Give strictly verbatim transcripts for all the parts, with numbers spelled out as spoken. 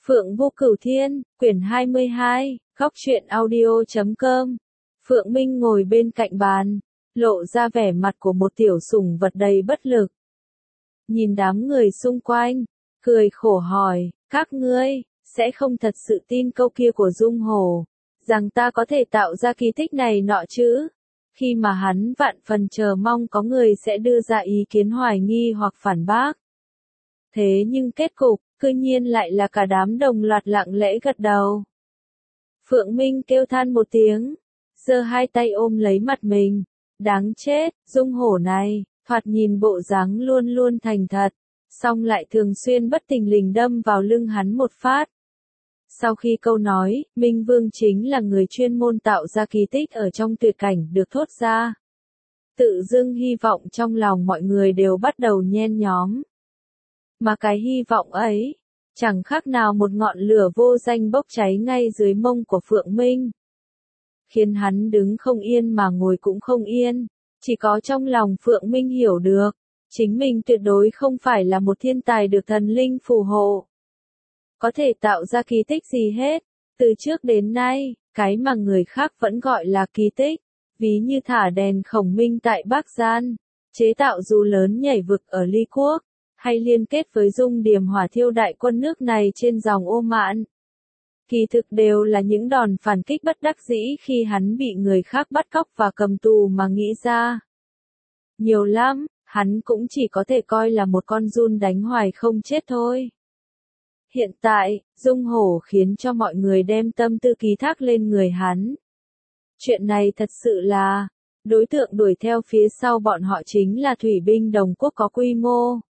Phượng Vô Cửu Thiên, quyển hai mươi hai, góc truyện audio chấm com. Phượng Minh ngồi bên cạnh bàn, lộ ra vẻ mặt của một tiểu sủng vật đầy bất lực. Nhìn đám người xung quanh, cười khổ hỏi, các ngươi, sẽ không thật sự tin câu kia của Dung Hổ, rằng ta có thể tạo ra kỳ tích này nọ chứ? Khi mà hắn vạn phần chờ mong có người sẽ đưa ra ý kiến hoài nghi hoặc phản bác. Thế nhưng kết cục, cư nhiên lại là cả đám đồng loạt lặng lẽ gật đầu. Phượng Minh kêu than một tiếng, giơ hai tay ôm lấy mặt mình, đáng chết, Dung Hổ này, thoạt nhìn bộ dáng luôn luôn thành thật, song lại thường xuyên bất thình lình đâm vào lưng hắn một phát. Sau khi câu nói, Minh Vương chính là người chuyên môn tạo ra kỳ tích ở trong tuyệt cảnh được thốt ra. Tự dưng hy vọng trong lòng mọi người đều bắt đầu nhen nhóm. Mà cái hy vọng ấy, chẳng khác nào một ngọn lửa vô danh bốc cháy ngay dưới mông của Phượng Minh. Khiến hắn đứng không yên mà ngồi cũng không yên, chỉ có trong lòng Phượng Minh hiểu được, chính mình tuyệt đối không phải là một thiên tài được thần linh phù hộ. Có thể tạo ra kỳ tích gì hết, từ trước đến nay, cái mà người khác vẫn gọi là kỳ tích, ví như thả đèn khổng minh tại Bắc Gian, chế tạo dù lớn nhảy vực ở Ly Quốc, hay liên kết với Dung Điềm hỏa thiêu đại quân nước này trên dòng Ô Mạn. Kỳ thực đều là những đòn phản kích bất đắc dĩ khi hắn bị người khác bắt cóc và cầm tù mà nghĩ ra. Nhiều lắm, hắn cũng chỉ có thể coi là một con giun đánh hoài không chết thôi. Hiện tại, Dung Hổ khiến cho mọi người đem tâm tư ký thác lên người hắn. Chuyện này thật sự là, đối tượng đuổi theo phía sau bọn họ chính là thủy binh đồng quốc có quy mô.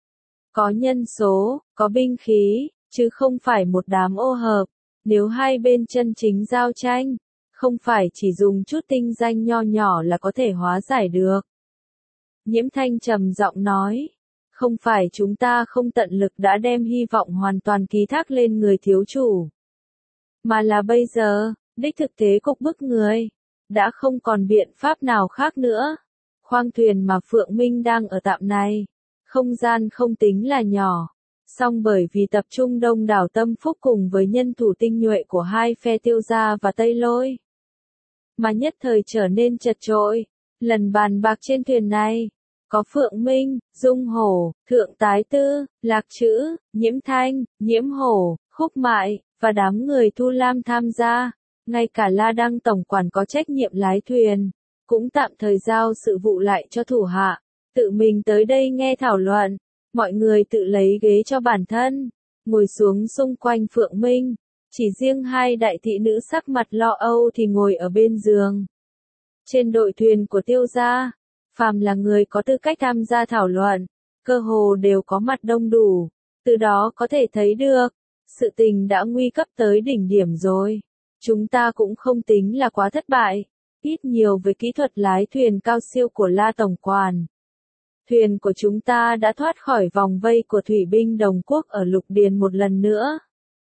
Có nhân số, có binh khí, chứ không phải một đám ô hợp. Nếu hai bên chân chính giao tranh, không phải chỉ dùng chút tinh danh nho nhỏ là có thể hóa giải được. Nhiễm Thanh trầm giọng nói, không phải chúng ta không tận lực đã đem hy vọng hoàn toàn ký thác lên người thiếu chủ. Mà là bây giờ, đích thực tế cục bức người, đã không còn biện pháp nào khác nữa. Khoang thuyền mà Phượng Minh đang ở tạm này, không gian không tính là nhỏ. Song bởi vì tập trung đông đảo tâm phúc cùng với nhân thủ tinh nhuệ của hai phe Tiêu Gia và Tây Lôi, mà nhất thời trở nên chật chội. Lần bàn bạc trên thuyền này, có Phượng Minh, Dung Hổ, Thượng Tái Tư, Lạc Trữ, Nhiễm Thanh, Nhiễm Hổ, Khúc Mại, và đám người Thu Lam tham gia. Ngay cả La Đăng tổng quản có trách nhiệm lái thuyền, cũng tạm thời giao sự vụ lại cho thủ hạ, tự mình tới đây nghe thảo luận. Mọi người tự lấy ghế cho bản thân, ngồi xuống xung quanh Phượng Minh, chỉ riêng hai đại thị nữ sắc mặt lo âu thì ngồi ở bên giường. Trên đội thuyền của Tiêu Gia, phàm là người có tư cách tham gia thảo luận, cơ hồ đều có mặt đông đủ, từ đó có thể thấy được, sự tình đã nguy cấp tới đỉnh điểm rồi. Chúng ta cũng không tính là quá thất bại, ít nhiều với kỹ thuật lái thuyền cao siêu của La Tổng Quản. Thuyền của chúng ta đã thoát khỏi vòng vây của thủy binh đồng quốc ở Lục Điền một lần nữa.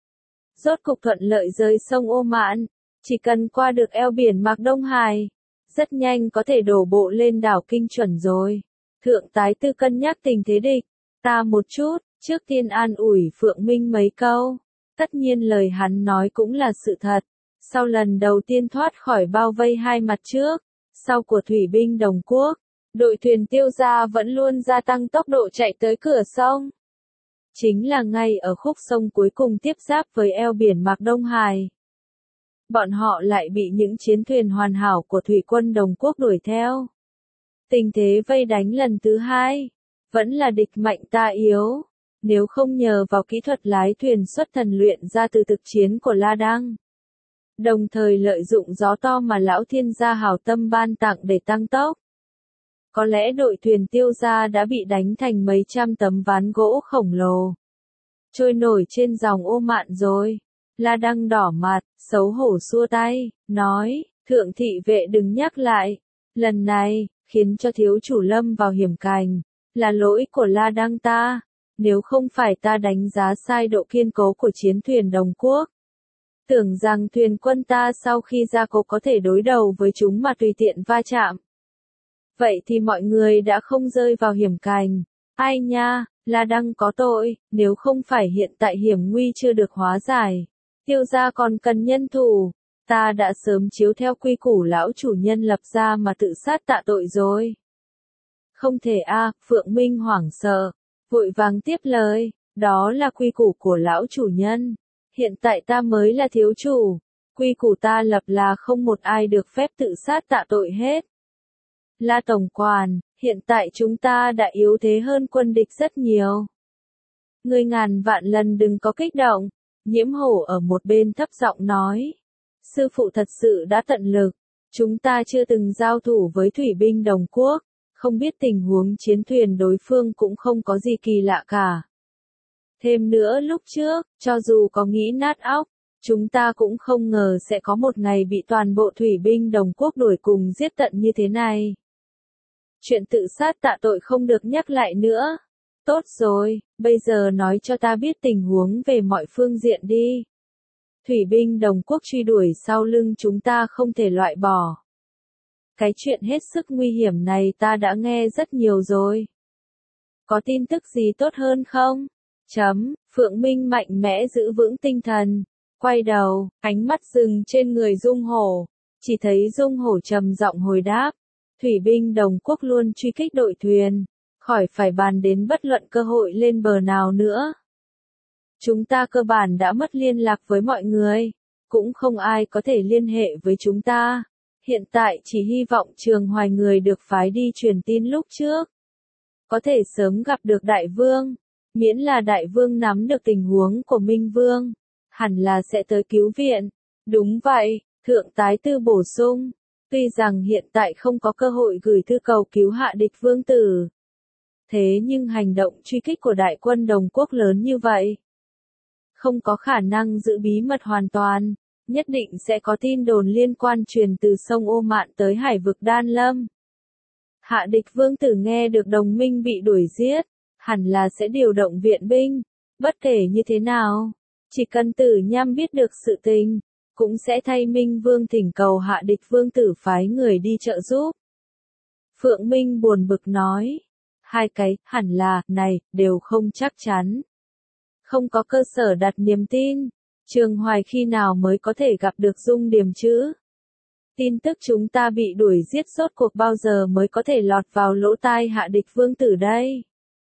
Rốt cục thuận lợi rời sông Ô Mạn, chỉ cần qua được eo biển Mạc Đông Hải, rất nhanh có thể đổ bộ lên đảo Kinh Chuẩn rồi. Thượng Tái Tư cân nhắc tình thế địch, ta một chút, trước tiên an ủi Phượng Minh mấy câu. Tất nhiên lời hắn nói cũng là sự thật. Sau lần đầu tiên thoát khỏi bao vây hai mặt trước, sau của thủy binh đồng quốc, đội thuyền Tiêu Gia vẫn luôn gia tăng tốc độ chạy tới cửa sông. Chính là ngay ở khúc sông cuối cùng tiếp giáp với eo biển Mạc Đông Hải. Bọn họ lại bị những chiến thuyền hoàn hảo của thủy quân đồng quốc đuổi theo. Tình thế vây đánh lần thứ hai, vẫn là địch mạnh ta yếu. Nếu không nhờ vào kỹ thuật lái thuyền xuất thần luyện ra từ thực chiến của La Đăng, đồng thời lợi dụng gió to mà lão thiên gia hảo tâm ban tặng để tăng tốc, có lẽ đội thuyền Tiêu Gia đã bị đánh thành mấy trăm tấm ván gỗ khổng lồ, trôi nổi trên dòng Ô Mạn rồi. La Đăng đỏ mặt, xấu hổ xua tay, nói, thượng thị vệ đừng nhắc lại. Lần này, khiến cho thiếu chủ lâm vào hiểm cảnh, là lỗi của La Đăng ta. Nếu không phải ta đánh giá sai độ kiên cố của chiến thuyền đồng quốc, tưởng rằng thuyền quân ta sau khi ra cố có thể đối đầu với chúng mà tùy tiện va chạm. Vậy thì mọi người đã không rơi vào hiểm cảnh. Ai nha, La Đăng có tội, nếu không phải hiện tại hiểm nguy chưa được hóa giải, Tiêu gia còn cần nhân thủ, ta đã sớm chiếu theo quy củ lão chủ nhân lập ra mà tự sát tạ tội rồi. Không thể a, à, Phượng Minh hoảng sợ, vội vàng tiếp lời, đó là quy củ của lão chủ nhân, hiện tại ta mới là thiếu chủ, quy củ ta lập là không một ai được phép tự sát tạ tội hết. La tổng quản, hiện tại chúng ta đã yếu thế hơn quân địch rất nhiều. Ngươi ngàn vạn lần đừng có kích động, Nhiễm Hổ ở một bên thấp giọng nói. Sư phụ thật sự đã tận lực, chúng ta chưa từng giao thủ với thủy binh đồng quốc, không biết tình huống chiến thuyền đối phương cũng không có gì kỳ lạ cả. Thêm nữa lúc trước, cho dù có nghĩ nát óc, chúng ta cũng không ngờ sẽ có một ngày bị toàn bộ thủy binh đồng quốc đuổi cùng giết tận như thế này. Chuyện tự sát tạ tội không được nhắc lại nữa. Tốt rồi, bây giờ nói cho ta biết tình huống về mọi phương diện đi. Thủy binh đồng quốc truy đuổi sau lưng chúng ta không thể loại bỏ. Cái chuyện hết sức nguy hiểm này ta đã nghe rất nhiều rồi. Có tin tức gì tốt hơn không? Chấm, Phượng Minh mạnh mẽ giữ vững tinh thần. Quay đầu, ánh mắt dừng trên người Dung Hổ. Chỉ thấy Dung Hổ trầm giọng hồi đáp. Thủy binh đồng quốc luôn truy kích đội thuyền. Khỏi phải bàn đến bất luận cơ hội lên bờ nào nữa. Chúng ta cơ bản đã mất liên lạc với mọi người. Cũng không ai có thể liên hệ với chúng ta. Hiện tại chỉ hy vọng Trường Hoài người được phái đi truyền tin lúc trước. Có thể sớm gặp được Đại Vương. Miễn là Đại Vương nắm được tình huống của Minh Vương. Hẳn là sẽ tới cứu viện. Đúng vậy, Thượng Tái Tư bổ sung. Tuy rằng hiện tại không có cơ hội gửi thư cầu cứu hạ địch vương tử. Thế nhưng hành động truy kích của đại quân đồng quốc lớn như vậy. Không có khả năng giữ bí mật hoàn toàn. Nhất định sẽ có tin đồn liên quan truyền từ sông Ô Mạn tới hải vực Đan Lâm. Hạ địch vương tử nghe được đồng minh bị đuổi giết. Hẳn là sẽ điều động viện binh. Bất kể như thế nào. Chỉ cần Tử Nham biết được sự tình. Cũng sẽ thay Minh Vương thỉnh cầu hạ địch vương tử phái người đi trợ giúp. Phượng Minh buồn bực nói. Hai cái, hẳn là, này, đều không chắc chắn. Không có cơ sở đặt niềm tin. Trường Hoài khi nào mới có thể gặp được Dung Điềm chứ? Tin tức chúng ta bị đuổi giết rốt cuộc bao giờ mới có thể lọt vào lỗ tai hạ địch vương tử đây?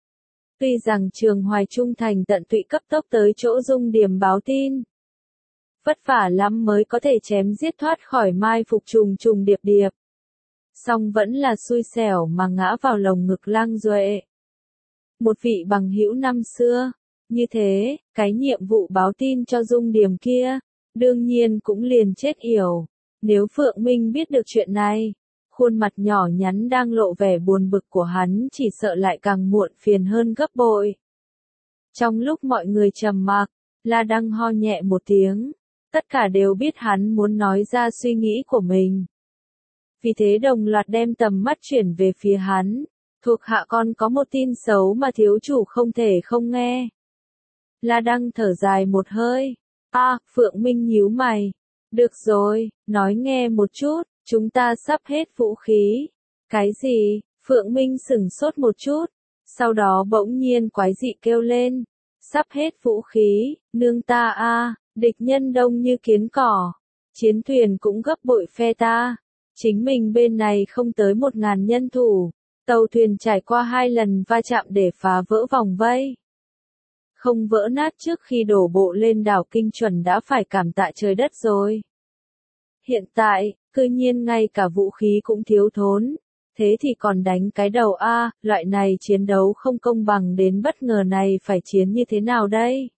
Tuy rằng Trường Hoài trung thành tận tụy cấp tốc tới chỗ Dung Điềm báo tin. Vất vả lắm mới có thể chém giết thoát khỏi mai phục trùng trùng điệp điệp. Song vẫn là xui xẻo mà ngã vào lồng ngực Lăng Duệ. Một vị bằng hữu năm xưa. Như thế, cái nhiệm vụ báo tin cho Dung Điềm kia, đương nhiên cũng liền chết yểu. Nếu Phượng Minh biết được chuyện này, khuôn mặt nhỏ nhắn đang lộ vẻ buồn bực của hắn chỉ sợ lại càng muộn phiền hơn gấp bội. Trong lúc mọi người trầm mặc, La Đăng ho nhẹ một tiếng. Tất cả đều biết hắn muốn nói ra suy nghĩ của mình. Vì thế đồng loạt đem tầm mắt chuyển về phía hắn. Thuộc hạ con có một tin xấu mà thiếu chủ không thể không nghe. La Đăng thở dài một hơi. A, à, Phượng Minh nhíu mày. Được rồi, nói nghe một chút, chúng ta sắp hết vũ khí. Cái gì? Phượng Minh sửng sốt một chút. Sau đó bỗng nhiên quái dị kêu lên. Sắp hết vũ khí, nương ta a. À. Địch nhân đông như kiến cỏ, chiến thuyền cũng gấp bội phe ta, chính mình bên này không tới một ngàn nhân thủ, tàu thuyền trải qua hai lần va chạm để phá vỡ vòng vây. Không vỡ nát trước khi đổ bộ lên đảo Kinh Chuẩn đã phải cảm tạ trời đất rồi. Hiện tại, cư nhiên ngay cả vũ khí cũng thiếu thốn, thế thì còn đánh cái đầu a, loại này chiến đấu không công bằng đến bất ngờ này phải chiến như thế nào đây?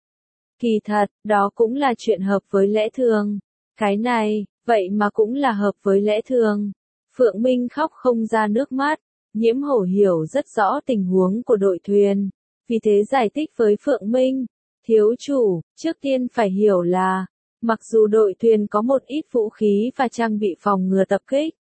Kỳ thật, đó cũng là chuyện hợp với lẽ thường. Cái này, vậy mà cũng là hợp với lẽ thường. Phượng Minh khóc không ra nước mắt. Nhiễm Hổ hiểu rất rõ tình huống của đội thuyền. Vì thế giải thích với Phượng Minh. Thiếu chủ, trước tiên phải hiểu là, mặc dù đội thuyền có một ít vũ khí và trang bị phòng ngừa tập kích.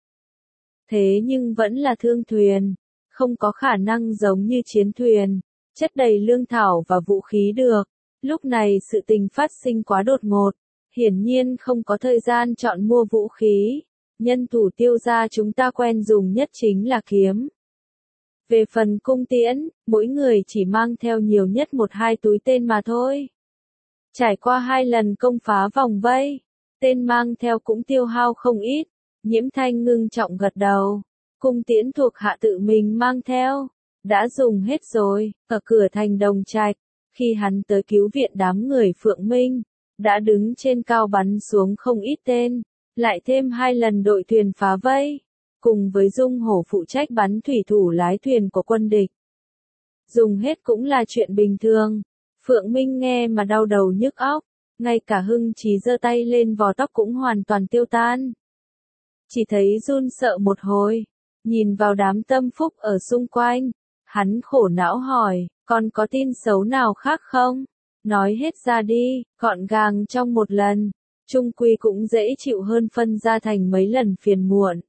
Thế nhưng vẫn là thương thuyền. Không có khả năng giống như chiến thuyền. Chất đầy lương thảo và vũ khí được. Lúc này sự tình phát sinh quá đột ngột, hiển nhiên không có thời gian chọn mua vũ khí, nhân thủ Tiêu gia chúng ta quen dùng nhất chính là kiếm. Về phần cung tiễn, mỗi người chỉ mang theo nhiều nhất một hai túi tên mà thôi. Trải qua hai lần công phá vòng vây, tên mang theo cũng tiêu hao không ít. Nhiễm Thanh ngưng trọng gật đầu. Cung tiễn thuộc hạ tự mình mang theo, đã dùng hết rồi. Ở cửa thành Đồng Trạch, khi hắn tới cứu viện đám người Phượng Minh, đã đứng trên cao bắn xuống không ít tên, lại thêm hai lần đội thuyền phá vây, cùng với Dung Hổ phụ trách bắn thủy thủ lái thuyền của quân địch. Dùng hết cũng là chuyện bình thường. Phượng Minh nghe mà đau đầu nhức óc, ngay cả hưng trí giơ tay lên vò tóc cũng hoàn toàn tiêu tan. Chỉ thấy run sợ một hồi, nhìn vào đám tâm phúc ở xung quanh, hắn khổ não hỏi, còn có tin xấu nào khác không? Nói hết ra đi, gọn gàng trong một lần, chung quy cũng dễ chịu hơn phân ra thành mấy lần phiền muộn.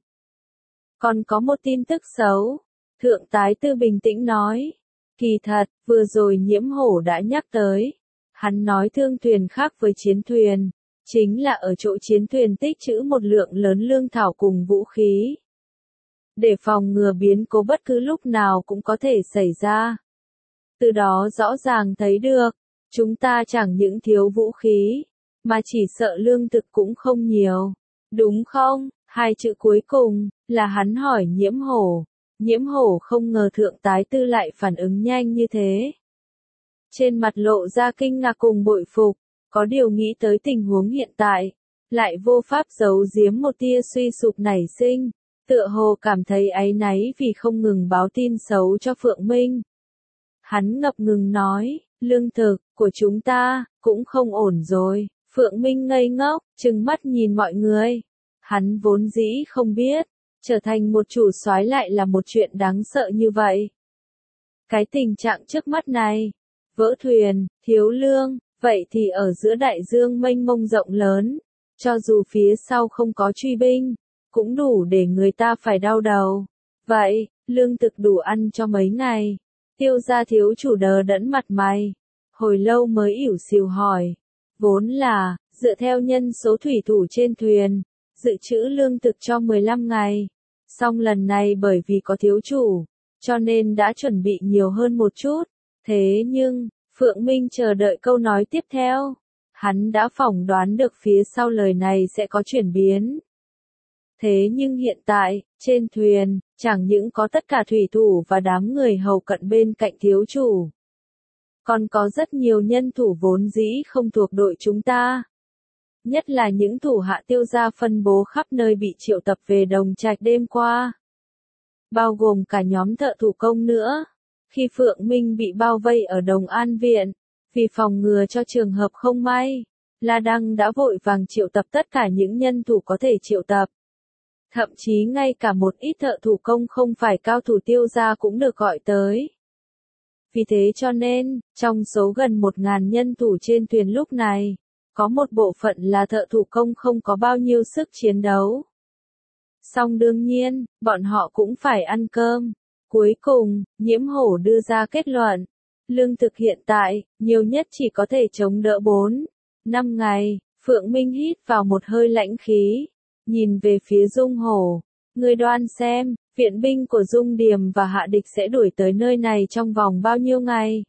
Còn có một tin tức xấu, Thượng Tái Tư bình tĩnh nói. Kỳ thật, vừa rồi Nhiễm Hổ đã nhắc tới. Hắn nói thương thuyền khác với chiến thuyền, chính là ở chỗ chiến thuyền tích trữ một lượng lớn lương thảo cùng vũ khí. Để phòng ngừa biến cố bất cứ lúc nào cũng có thể xảy ra. Từ đó rõ ràng thấy được, chúng ta chẳng những thiếu vũ khí, mà chỉ sợ lương thực cũng không nhiều. Đúng không? Hai chữ cuối cùng, là hắn hỏi Nhiễm Hổ. Nhiễm Hổ không ngờ Thượng Tái Tư lại phản ứng nhanh như thế. Trên mặt lộ ra kinh ngạc cùng bội phục, có điều nghĩ tới tình huống hiện tại, lại vô pháp giấu giếm một tia suy sụp nảy sinh, tựa hồ cảm thấy áy náy vì không ngừng báo tin xấu cho Phượng Minh. Hắn ngập ngừng nói, lương thực của chúng ta cũng không ổn rồi. Phượng Minh ngây ngốc, trừng mắt nhìn mọi người. Hắn vốn dĩ không biết, trở thành một chủ soái lại là một chuyện đáng sợ như vậy. Cái tình trạng trước mắt này, vỡ thuyền, thiếu lương, vậy thì ở giữa đại dương mênh mông rộng lớn, cho dù phía sau không có truy binh, cũng đủ để người ta phải đau đầu. Vậy, lương thực đủ ăn cho mấy ngày. Tiêu gia thiếu chủ đờ đẫn mặt mày, hồi lâu mới ỉu xìu hỏi. Vốn là, dựa theo nhân số thủy thủ trên thuyền, dự trữ lương thực cho mười lăm ngày. Song lần này bởi vì có thiếu chủ, cho nên đã chuẩn bị nhiều hơn một chút. Thế nhưng, Phượng Minh chờ đợi câu nói tiếp theo. Hắn đã phỏng đoán được phía sau lời này sẽ có chuyển biến. Thế nhưng hiện tại, trên thuyền, chẳng những có tất cả thủy thủ và đám người hầu cận bên cạnh thiếu chủ. Còn có rất nhiều nhân thủ vốn dĩ không thuộc đội chúng ta. Nhất là những thủ hạ Tiêu gia phân bố khắp nơi bị triệu tập về Đồng Trạch đêm qua. Bao gồm cả nhóm thợ thủ công nữa. Khi Phượng Minh bị bao vây ở Đồng An Viện, vì phòng ngừa cho trường hợp không may, La Đăng đã vội vàng triệu tập tất cả những nhân thủ có thể triệu tập. Thậm chí ngay cả một ít thợ thủ công không phải cao thủ Tiêu gia cũng được gọi tới. Vì thế cho nên, trong số gần một ngàn nhân thủ trên thuyền lúc này, có một bộ phận là thợ thủ công không có bao nhiêu sức chiến đấu. Song đương nhiên, bọn họ cũng phải ăn cơm. Cuối cùng, Nhiễm Hổ đưa ra kết luận. Lương thực hiện tại, nhiều nhất chỉ có thể chống đỡ bốn, năm ngày. Phượng Minh hít vào một hơi lãnh khí. Nhìn về phía Dung Hổ. Người đoán xem, viện binh của Dung Điềm và Hạ Địch sẽ đuổi tới nơi này trong vòng bao nhiêu ngày?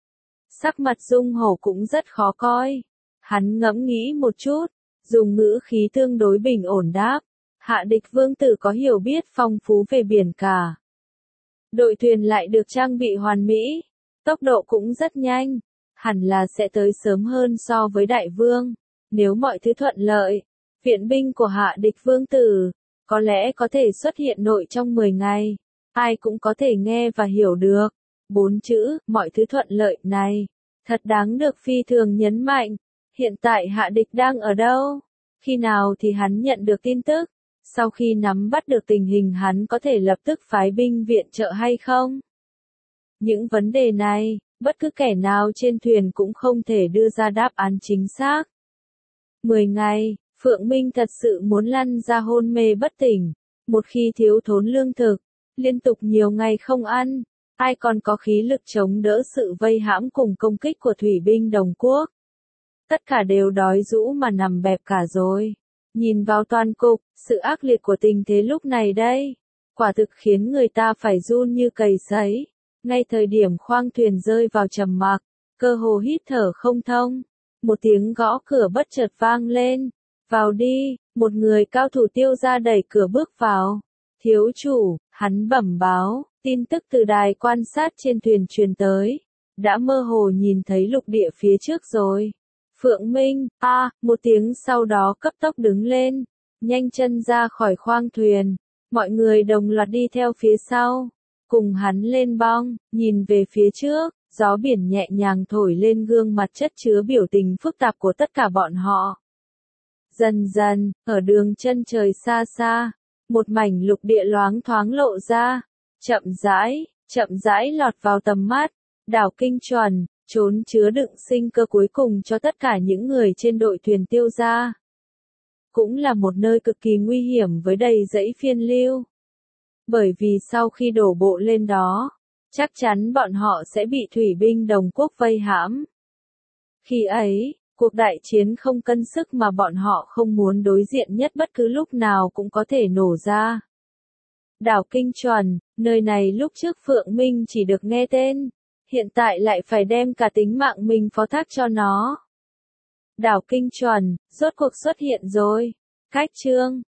Sắc mặt Dung Hổ cũng rất khó coi. Hắn ngẫm nghĩ một chút, dùng ngữ khí tương đối bình ổn đáp. Hạ Địch vương tử có hiểu biết phong phú về biển cả. Đội thuyền lại được trang bị hoàn mỹ, tốc độ cũng rất nhanh, hẳn là sẽ tới sớm hơn so với đại vương. Nếu mọi thứ thuận lợi, viện binh của Hạ Địch vương tử, có lẽ có thể xuất hiện nội trong mười ngày, ai cũng có thể nghe và hiểu được. Bốn chữ, mọi thứ thuận lợi này, thật đáng được phi thường nhấn mạnh. Hiện tại Hạ Địch đang ở đâu? Khi nào thì hắn nhận được tin tức? Sau khi nắm bắt được tình hình hắn có thể lập tức phái binh viện trợ hay không? Những vấn đề này, bất cứ kẻ nào trên thuyền cũng không thể đưa ra đáp án chính xác. Mười ngày, Phượng Minh thật sự muốn lăn ra hôn mê bất tỉnh. Một khi thiếu thốn lương thực, liên tục nhiều ngày không ăn, ai còn có khí lực chống đỡ sự vây hãm cùng công kích của thủy binh Đồng Quốc. Tất cả đều đói rũ mà nằm bẹp cả rồi. Nhìn vào toàn cục, sự ác liệt của tình thế lúc này đây, quả thực khiến người ta phải run như cầy sấy. Ngay thời điểm khoang thuyền rơi vào trầm mặc, cơ hồ hít thở không thông, một tiếng gõ cửa bất chợt vang lên. Vào đi, một người cao thủ Tiêu gia đẩy cửa bước vào. Thiếu chủ, hắn bẩm báo, tin tức từ đài quan sát trên thuyền truyền tới. Đã mơ hồ nhìn thấy lục địa phía trước rồi. Phượng Minh, a, à, một tiếng sau đó cấp tốc đứng lên, nhanh chân ra khỏi khoang thuyền. Mọi người đồng loạt đi theo phía sau, cùng hắn lên bong, nhìn về phía trước, gió biển nhẹ nhàng thổi lên gương mặt chất chứa biểu tình phức tạp của tất cả bọn họ. Dần dần, ở đường chân trời xa xa, một mảnh lục địa loáng thoáng lộ ra, chậm rãi, chậm rãi lọt vào tầm mắt, đảo Kinh Chuẩn, trốn chứa đựng sinh cơ cuối cùng cho tất cả những người trên đội thuyền Tiêu gia. Cũng là một nơi cực kỳ nguy hiểm với đầy dãy phiên lưu. Bởi vì sau khi đổ bộ lên đó, chắc chắn bọn họ sẽ bị thủy binh đồng quốc vây hãm. Khi ấy, cuộc đại chiến không cân sức mà bọn họ không muốn đối diện nhất bất cứ lúc nào cũng có thể nổ ra. Đảo Kinh Chuẩn, nơi này lúc trước Phượng Minh chỉ được nghe tên, hiện tại lại phải đem cả tính mạng mình phó thác cho nó. Đảo Kinh Chuẩn, rốt cuộc xuất hiện rồi. Cách chương